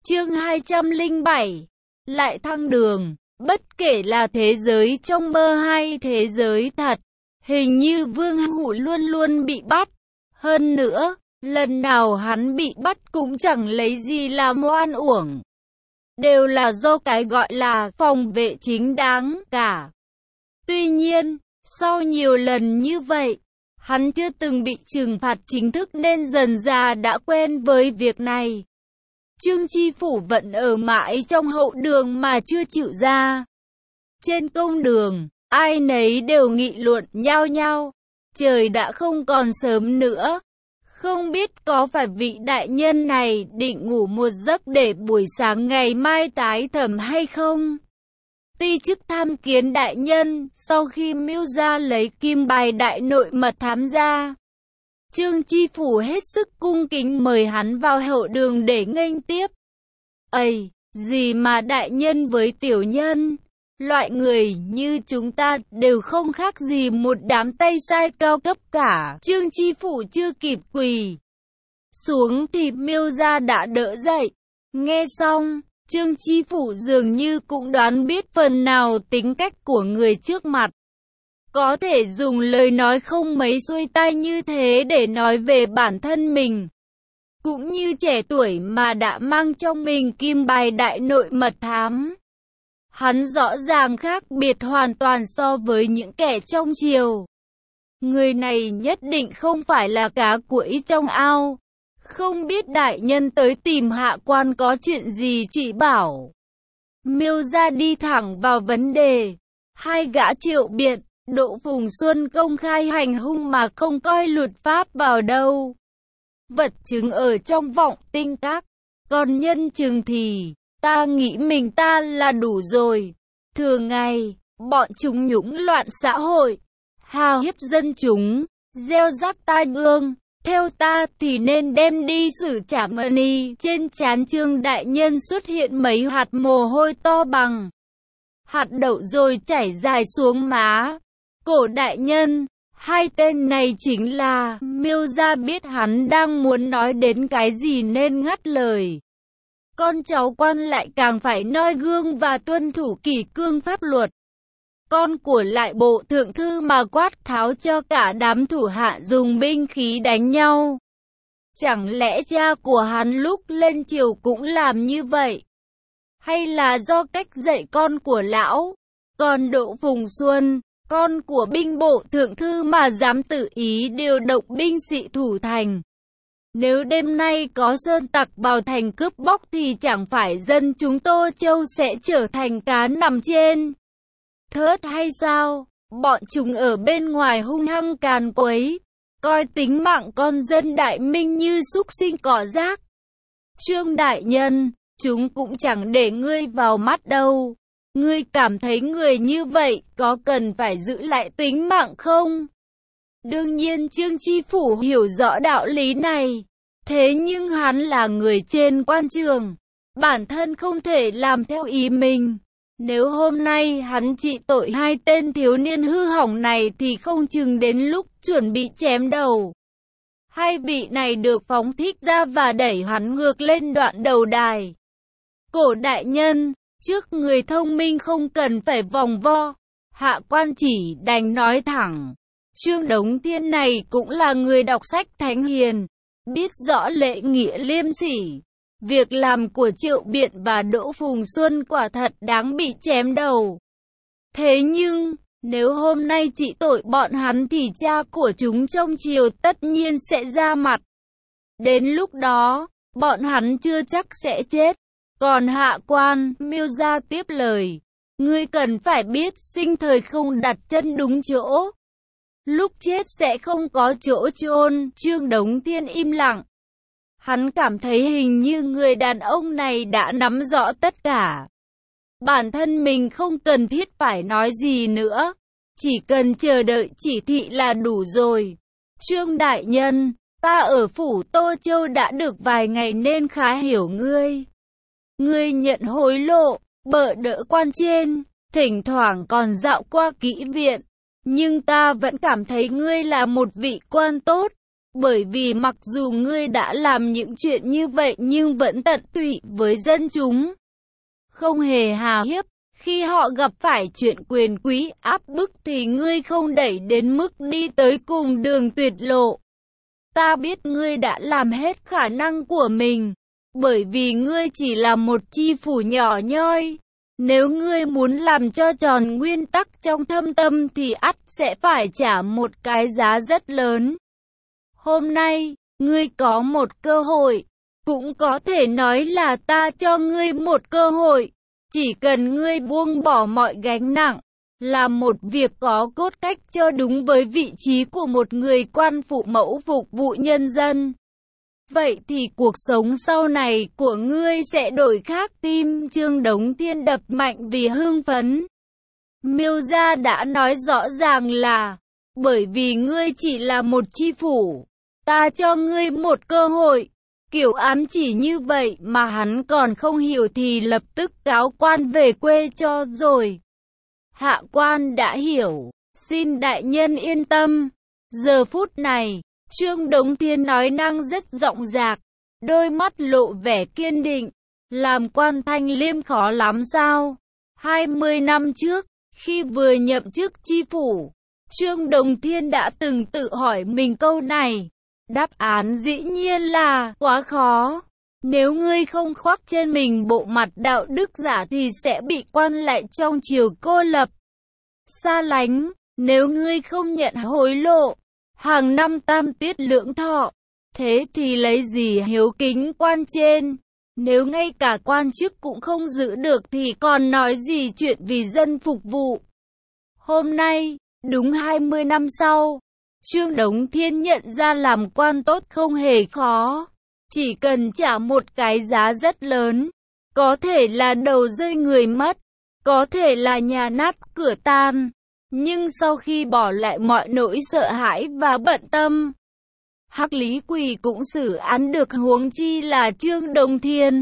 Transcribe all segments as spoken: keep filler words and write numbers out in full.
Chương hai trăm lẻ bảy. Lại thăng đường. Bất kể là thế giới trong mơ hay thế giới thật, hình như Vương Hụ luôn luôn bị bắt. Hơn nữa, lần nào hắn bị bắt cũng chẳng lấy gì làm oan uổng. Đều là do cái gọi là phòng vệ chính đáng cả. Tuy nhiên, sau nhiều lần như vậy, hắn chưa từng bị trừng phạt chính thức nên dần dà đã quen với việc này. Trương Chi Phủ vẫn ở mãi trong hậu đường mà chưa chịu ra. Trên công đường, ai nấy đều nghị luận nhau nhau. Trời đã không còn sớm nữa. Không biết có phải vị đại nhân này định ngủ một giấc để buổi sáng ngày mai tái thẩm hay không? Ti chức tham kiến đại nhân, sau khi mưu ra lấy kim bài đại nội mật thám ra. Trương Chi Phủ hết sức cung kính mời hắn vào hậu đường để nghênh tiếp. Ây, gì mà đại nhân với tiểu nhân, loại người như chúng ta đều không khác gì một đám tay sai cao cấp cả. Trương Chi Phủ chưa kịp quỳ xuống thì Miêu Gia đã đỡ dậy. Nghe xong, Trương Chi Phủ dường như cũng đoán biết phần nào tính cách của người trước mặt. Có thể dùng lời nói không mấy xuôi tai như thế để nói về bản thân mình. Cũng như trẻ tuổi mà đã mang trong mình kim bài đại nội mật thám. Hắn rõ ràng khác biệt hoàn toàn so với những kẻ trong triều. Người này nhất định không phải là cá quẫy trong ao. Không biết đại nhân tới tìm hạ quan có chuyện gì chỉ bảo. Miêu Gia đi thẳng vào vấn đề. Hai gã triệu biện, Đỗ Phùng Xuân công khai hành hung mà không coi luật pháp vào đâu. Vật chứng ở trong vọng tinh các. Còn nhân chứng thì, ta nghĩ mình ta là đủ rồi. Thường ngày, bọn chúng nhũng loạn xã hội, hào hiếp dân chúng, gieo rắc tai ương. Theo ta thì nên đem đi xử trả mani. Trên trán Trương đại nhân xuất hiện mấy hạt mồ hôi to bằng hạt đậu rồi chảy dài xuống má. Cổ đại nhân, hai tên này chính là. Miêu Gia biết hắn đang muốn nói đến cái gì nên ngắt lời. Con cháu quan lại càng phải noi gương và tuân thủ kỷ cương pháp luật. Con của lại bộ thượng thư mà quát tháo cho cả đám thủ hạ dùng binh khí đánh nhau. Chẳng lẽ cha của hắn lúc lên triều cũng làm như vậy? Hay là do cách dạy con của lão? Còn Đỗ Phùng Xuân, con của binh bộ thượng thư mà dám tự ý điều động binh sĩ thủ thành. Nếu đêm nay có sơn tặc vào thành cướp bóc thì chẳng phải dân chúng Tô Châu sẽ trở thành cá nằm trên thớt hay sao? Bọn chúng ở bên ngoài hung hăng càn quấy, coi tính mạng con dân Đại Minh như súc sinh cỏ rác. Trương đại nhân, chúng cũng chẳng để ngươi vào mắt đâu. Ngươi cảm thấy người như vậy có cần phải giữ lại tính mạng không? Đương nhiên Trương Chi Phủ hiểu rõ đạo lý này. Thế nhưng hắn là người trên quan trường, bản thân không thể làm theo ý mình. Nếu hôm nay hắn trị tội hai tên thiếu niên hư hỏng này thì không chừng đến lúc chuẩn bị chém đầu. Hai vị này được phóng thích ra và đẩy hắn ngược lên đoạn đầu đài. Cổ đại nhân, trước người thông minh không cần phải vòng vo. Hạ quan chỉ đành nói thẳng. Trương Đống Thiên này cũng là người đọc sách thánh hiền, biết rõ lễ nghĩa liêm sỉ. Việc làm của Triệu Biện và Đỗ Phùng Xuân quả thật đáng bị chém đầu. Thế nhưng, nếu hôm nay trị tội bọn hắn thì cha của chúng trong triều tất nhiên sẽ ra mặt. Đến lúc đó, bọn hắn chưa chắc sẽ chết. Còn hạ quan, Miêu Gia tiếp lời. Ngươi cần phải biết sinh thời không đặt chân đúng chỗ. Lúc chết sẽ không có chỗ chôn. Trương Đống Thiên im lặng. Hắn cảm thấy hình như người đàn ông này đã nắm rõ tất cả. Bản thân mình không cần thiết phải nói gì nữa. Chỉ cần chờ đợi chỉ thị là đủ rồi. Trương đại nhân, ta ở phủ Tô Châu đã được vài ngày nên khá hiểu ngươi. Ngươi nhận hối lộ, bợ đỡ quan trên, thỉnh thoảng còn dạo qua kỹ viện. Nhưng ta vẫn cảm thấy ngươi là một vị quan tốt. Bởi vì mặc dù ngươi đã làm những chuyện như vậy nhưng vẫn tận tụy với dân chúng, không hề hà hiếp. Khi họ gặp phải chuyện quyền quý áp bức thì ngươi không đẩy đến mức đi tới cùng đường tuyệt lộ. Ta biết ngươi đã làm hết khả năng của mình, bởi vì ngươi chỉ là một chi phủ nhỏ nhoi. Nếu ngươi muốn làm cho tròn nguyên tắc trong thâm tâm thì ắt sẽ phải trả một cái giá rất lớn. Hôm nay, ngươi có một cơ hội, cũng có thể nói là ta cho ngươi một cơ hội. Chỉ cần ngươi buông bỏ mọi gánh nặng, làm một việc có cốt cách cho đúng với vị trí của một người quan phụ mẫu phục vụ nhân dân. Vậy thì cuộc sống sau này của ngươi sẽ đổi khác. Tim Trương Đống Thiên đập mạnh vì hưng phấn. Miêu Gia đã nói rõ ràng là, bởi vì ngươi chỉ là một chi phủ, ta cho ngươi một cơ hội. Kiểu ám chỉ như vậy mà hắn còn không hiểu thì lập tức cáo quan về quê cho rồi. Hạ quan đã hiểu, xin đại nhân yên tâm. Giờ phút này, Trương Đống Thiên nói năng rất rộng rạc, đôi mắt lộ vẻ kiên định. Làm quan Thanh Liêm khó lắm sao? hai mươi năm trước, khi vừa nhậm chức chi phủ, Trương Đống Thiên đã từng tự hỏi mình câu này. Đáp án dĩ nhiên là quá khó. Nếu ngươi không khoác trên mình bộ mặt đạo đức giả thì sẽ bị quan lại trong triều cô lập, xa lánh. Nếu ngươi không nhận hối lộ, hàng năm tam tiết lưỡng thọ, thế thì lấy gì hiếu kính quan trên? Nếu ngay cả quan chức cũng không giữ được thì còn nói gì chuyện vì dân phục vụ? Hôm nay, đúng hai mươi năm sau, Trương Đống Thiên nhận ra làm quan tốt không hề khó, chỉ cần trả một cái giá rất lớn, có thể là đầu rơi người mất, có thể là nhà nát cửa tan, nhưng sau khi bỏ lại mọi nỗi sợ hãi và bận tâm, Hắc Lý Quỳ cũng xử án được, huống chi là Trương Đống Thiên.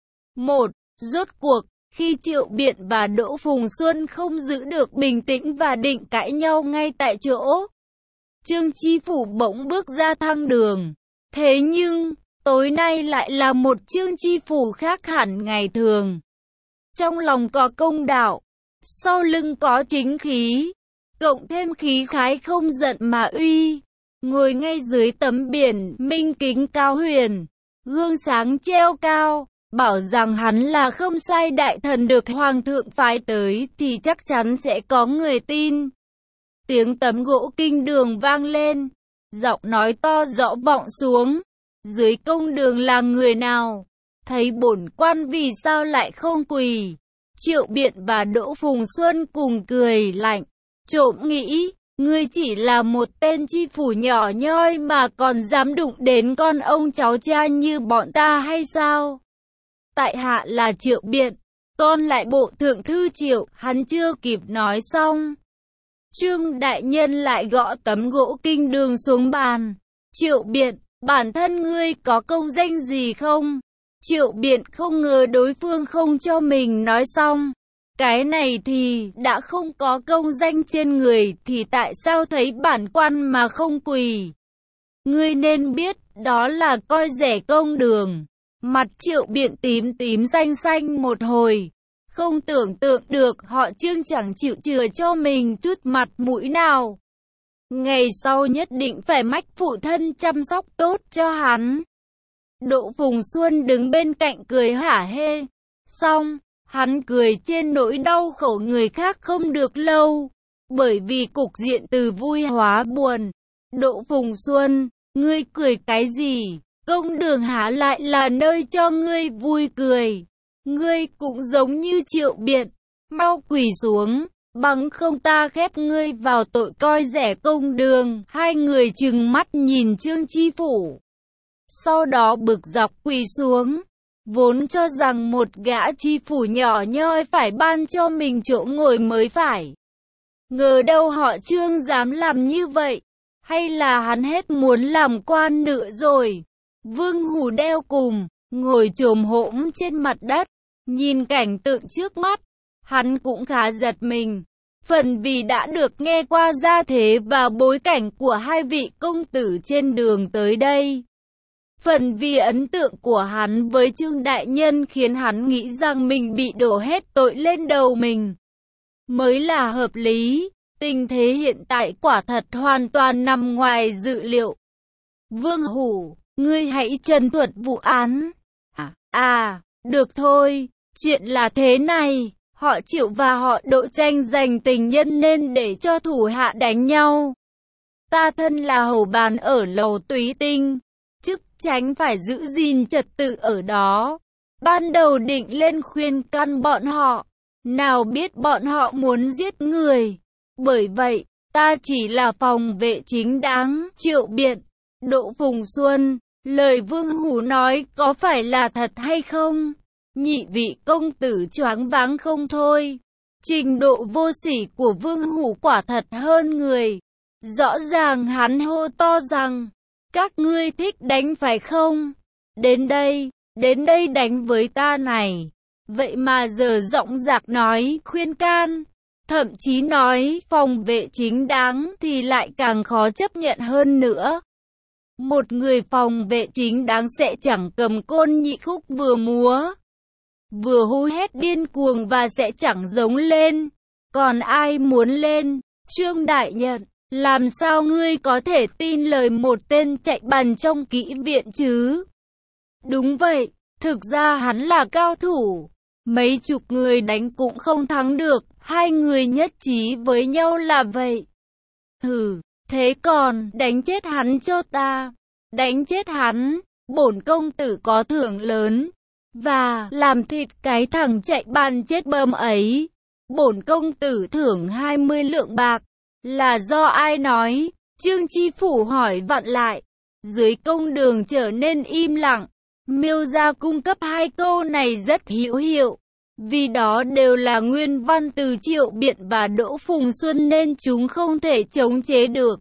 Một. Rốt cuộc, khi Triệu Biện và Đỗ Phùng Xuân không giữ được bình tĩnh và định cãi nhau ngay tại chỗ, Trương Chi Phủ bỗng bước ra thang đường. Thế nhưng, tối nay lại là một Trương Chi Phủ khác hẳn ngày thường. Trong lòng có công đạo, sau lưng có chính khí, cộng thêm khí khái không giận mà uy. Ngồi ngay dưới tấm biển minh kính cao huyền, gương sáng treo cao, bảo rằng hắn là không sai đại thần được hoàng thượng phái tới thì chắc chắn sẽ có người tin. Tiếng tấm gỗ kinh đường vang lên, giọng nói to rõ vọng xuống. Dưới công đường là người nào? Thấy bổn quan vì sao lại không quỳ? Triệu Biện và Đỗ Phùng Xuân cùng cười lạnh. Trộm nghĩ, ngươi chỉ là một tên chi phủ nhỏ nhoi mà còn dám đụng đến con ông cháu cha như bọn ta hay sao? Tại hạ là Triệu Biện, con lại bộ thượng thư Triệu. Hắn chưa kịp nói xong, Trương đại nhân lại gõ tấm gỗ kinh đường xuống bàn. Triệu Biện, bản thân ngươi có công danh gì không? Triệu Biện không ngờ đối phương không cho mình nói xong. Cái này thì đã không có công danh trên người thì tại sao thấy bản quan mà không quỳ? Ngươi nên biết đó là coi rẻ công đường. Mặt Triệu Biện tím tím xanh xanh một hồi. Không tưởng tượng được họ Trương chẳng chịu chừa cho mình chút mặt mũi nào. Ngày sau nhất định phải mách phụ thân chăm sóc tốt cho hắn. Đỗ Phùng Xuân đứng bên cạnh cười hả hê. Xong, hắn cười trên nỗi đau khổ người khác không được lâu. Bởi vì cục diện từ vui hóa buồn. Đỗ Phùng Xuân, ngươi cười cái gì? Công đường há lại là nơi cho ngươi vui cười. Ngươi cũng giống như Triệu Biện, mau quỳ xuống, bằng không ta khép ngươi vào tội coi rẻ công đường. Hai người trừng mắt nhìn Trương Chi Phủ, sau đó bực dọc quỳ xuống. Vốn cho rằng một gã chi phủ nhỏ nhoi phải ban cho mình chỗ ngồi mới phải. Ngờ đâu họ Trương dám làm như vậy, hay là hắn hết muốn làm quan nữa rồi? Vương Hủ đeo cùng, ngồi chồm hổm trên mặt đất, nhìn cảnh tượng trước mắt, hắn cũng khá giật mình. Phần vì đã được nghe qua gia thế và bối cảnh của hai vị công tử trên đường tới đây. Phần vì ấn tượng của hắn với Trương đại nhân khiến hắn nghĩ rằng mình bị đổ hết tội lên đầu mình mới là hợp lý. Tình thế hiện tại quả thật hoàn toàn nằm ngoài dự liệu. Vương Hủ, ngươi hãy trần thuật vụ án. À, à, được thôi, chuyện là thế này, họ Triệu và họ Đỗ tranh giành tình nhân nên để cho thủ hạ đánh nhau. Ta thân là hầu bàn ở lầu Túy Tinh, chức tránh phải giữ gìn trật tự ở đó. Ban đầu định lên khuyên can bọn họ, nào biết bọn họ muốn giết người. Bởi vậy, ta chỉ là phòng vệ chính đáng. Triệu biện, Đỗ Phùng Xuân, lời Vương Hủ nói có phải là thật hay không? Nhị vị công tử choáng váng không thôi. Trình độ vô sỉ của Vương Hủ quả thật hơn người. Rõ ràng hắn hô to rằng, các ngươi thích đánh phải không? Đến đây, đến đây đánh với ta này. Vậy mà giờ giọng giạc nói khuyên can, thậm chí nói phòng vệ chính đáng thì lại càng khó chấp nhận hơn nữa. Một người phòng vệ chính đáng sẽ chẳng cầm côn nhị khúc vừa múa, vừa hú hét điên cuồng và sẽ chẳng giống lên. Còn ai muốn lên? Trương đại nhân, làm sao ngươi có thể tin lời một tên chạy bần trong kỹ viện chứ? Đúng vậy, thực ra hắn là cao thủ. Mấy chục người đánh cũng không thắng được, hai người nhất trí với nhau là vậy. Hừ, thế còn đánh chết hắn cho ta. Đánh chết hắn, bổn công tử có thưởng lớn. Và làm thịt cái thằng chạy bàn chết bơm ấy, bổn công tử thưởng hai mươi lượng bạc. Là do ai nói? Trương Chi Phủ hỏi vặn lại. Dưới công đường trở nên im lặng. Miêu gia cung cấp hai câu này rất hữu hiệu, vì đó đều là nguyên văn từ Triệu Biện và Đỗ Phùng Xuân nên chúng không thể chống chế được.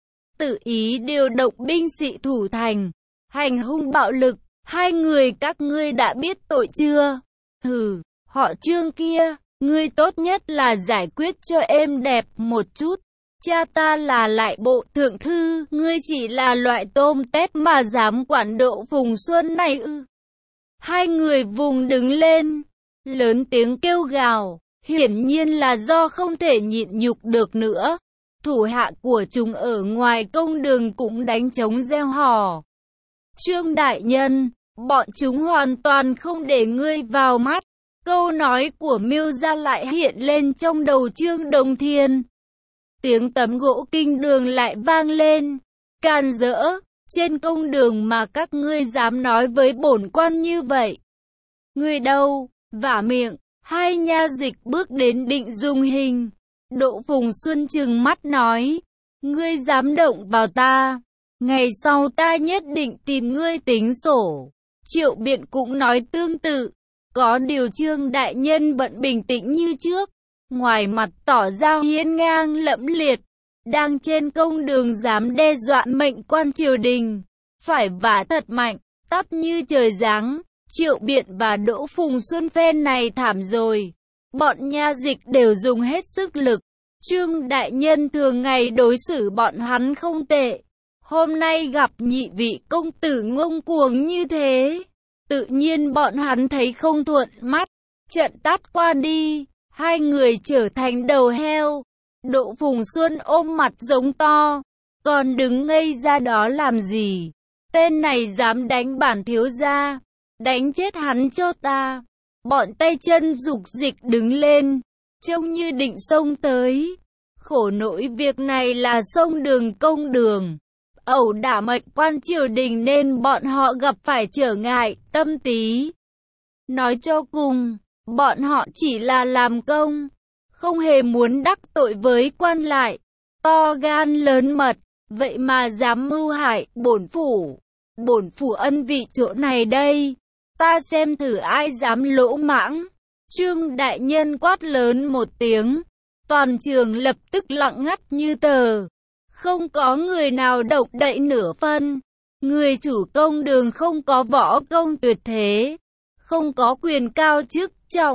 Tự ý điều động binh sĩ thủ thành, hành hung bạo lực, hai người các ngươi đã biết tội chưa? Hừ, họ Trương kia, ngươi tốt nhất là giải quyết cho êm đẹp một chút. Cha ta là lại bộ thượng thư, ngươi chỉ là loại tôm tép mà dám quản Đỗ Phùng Xuân này ư? Hai người vùng đứng lên, lớn tiếng kêu gào, hiển nhiên là do không thể nhịn nhục được nữa. Thủ hạ của chúng ở ngoài công đường cũng đánh trống reo hò. Trương đại nhân, bọn chúng hoàn toàn không để ngươi vào mắt. Câu nói của Miêu gia lại hiện lên trong đầu Trương Đồng Thiên. Tiếng tấm gỗ kinh đường lại vang lên. Can dỡ, trên công đường mà các ngươi dám nói với bổn quan như vậy. Ngươi đâu? Vả miệng. Hai nha dịch bước đến định dùng hình. Đỗ Phùng Xuân trừng mắt nói, ngươi dám động vào ta, ngày sau ta nhất định tìm ngươi tính sổ. Triệu Biện cũng nói tương tự. Có điều Trương đại nhân vẫn bình tĩnh như trước, ngoài mặt tỏ ra hiên ngang lẫm liệt, đang trên công đường dám đe dọa mệnh quan triều đình, phải vả thật mạnh, tắp như trời giáng. Triệu Biện và Đỗ Phùng Xuân phen này thảm rồi, bọn nha dịch đều dùng hết sức lực. Trương đại nhân thường ngày đối xử bọn hắn không tệ, hôm nay gặp nhị vị công tử ngông cuồng như thế, tự nhiên bọn hắn thấy không thuận mắt. Trận tát qua đi, hai người trở thành đầu heo. Đỗ Phùng Xuân ôm mặt giống to, còn đứng ngây ra đó làm gì? Tên này dám đánh bản thiếu gia, đánh chết hắn cho ta. Bọn tay chân dục dịch đứng lên, trông như định xông tới. Khổ nỗi việc này là xông đường công đường, ẩu đả mệnh quan triều đình nên bọn họ gặp phải trở ngại tâm tí. Nói cho cùng, bọn họ chỉ là làm công, không hề muốn đắc tội với quan lại. To gan lớn mật, vậy mà dám mưu hại bổn phủ. Bổn phủ ân vị chỗ này đây, ta xem thử ai dám lỗ mãng. Trương đại nhân quát lớn một tiếng, toàn trường lập tức lặng ngắt như tờ. Không có người nào động đậy nửa phân. Người chủ công đường không có võ công tuyệt thế, không có quyền cao chức trọng,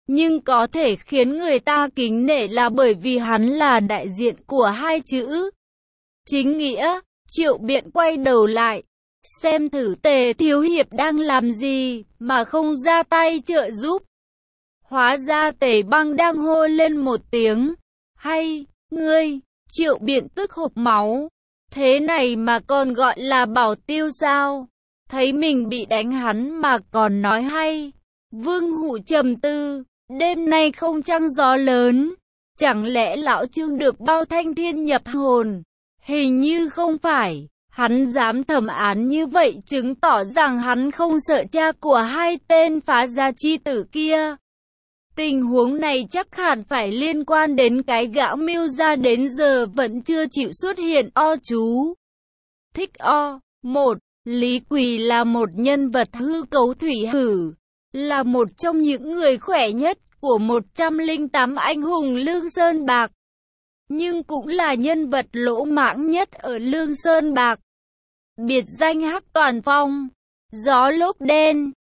nhưng có thể khiến người ta kính nể là bởi vì hắn là đại diện của hai chữ chính nghĩa. Triệu Biện quay đầu lại, xem thử Tề thiếu hiệp đang làm gì mà không ra tay trợ giúp. Hóa ra Tề Băng đang hô lên một tiếng, hay, ngươi, Triệu Biện tức hộc máu. Thế này mà còn gọi là bảo tiêu sao? Thấy mình bị đánh hắn mà còn nói hay. Vương Hụ trầm tư, đêm nay không trăng gió lớn, chẳng lẽ lão Trương được bao thanh thiên nhập hồn? Hình như không phải. Hắn dám thẩm án như vậy chứng tỏ rằng hắn không sợ cha của hai tên phá gia chi tử kia. Tình huống này chắc hẳn phải liên quan đến cái gã Mưu gia đến giờ vẫn chưa chịu xuất hiện o chú. Thích o. một. Lý Quỳ là một nhân vật hư cấu thủy hử, là một trong những người khỏe nhất của một trăm lẻ tám anh hùng Lương Sơn Bạc, nhưng cũng là nhân vật lỗ mãng nhất ở Lương Sơn Bạc. Biệt danh Hắc Toàn Phong, gió lốc đen.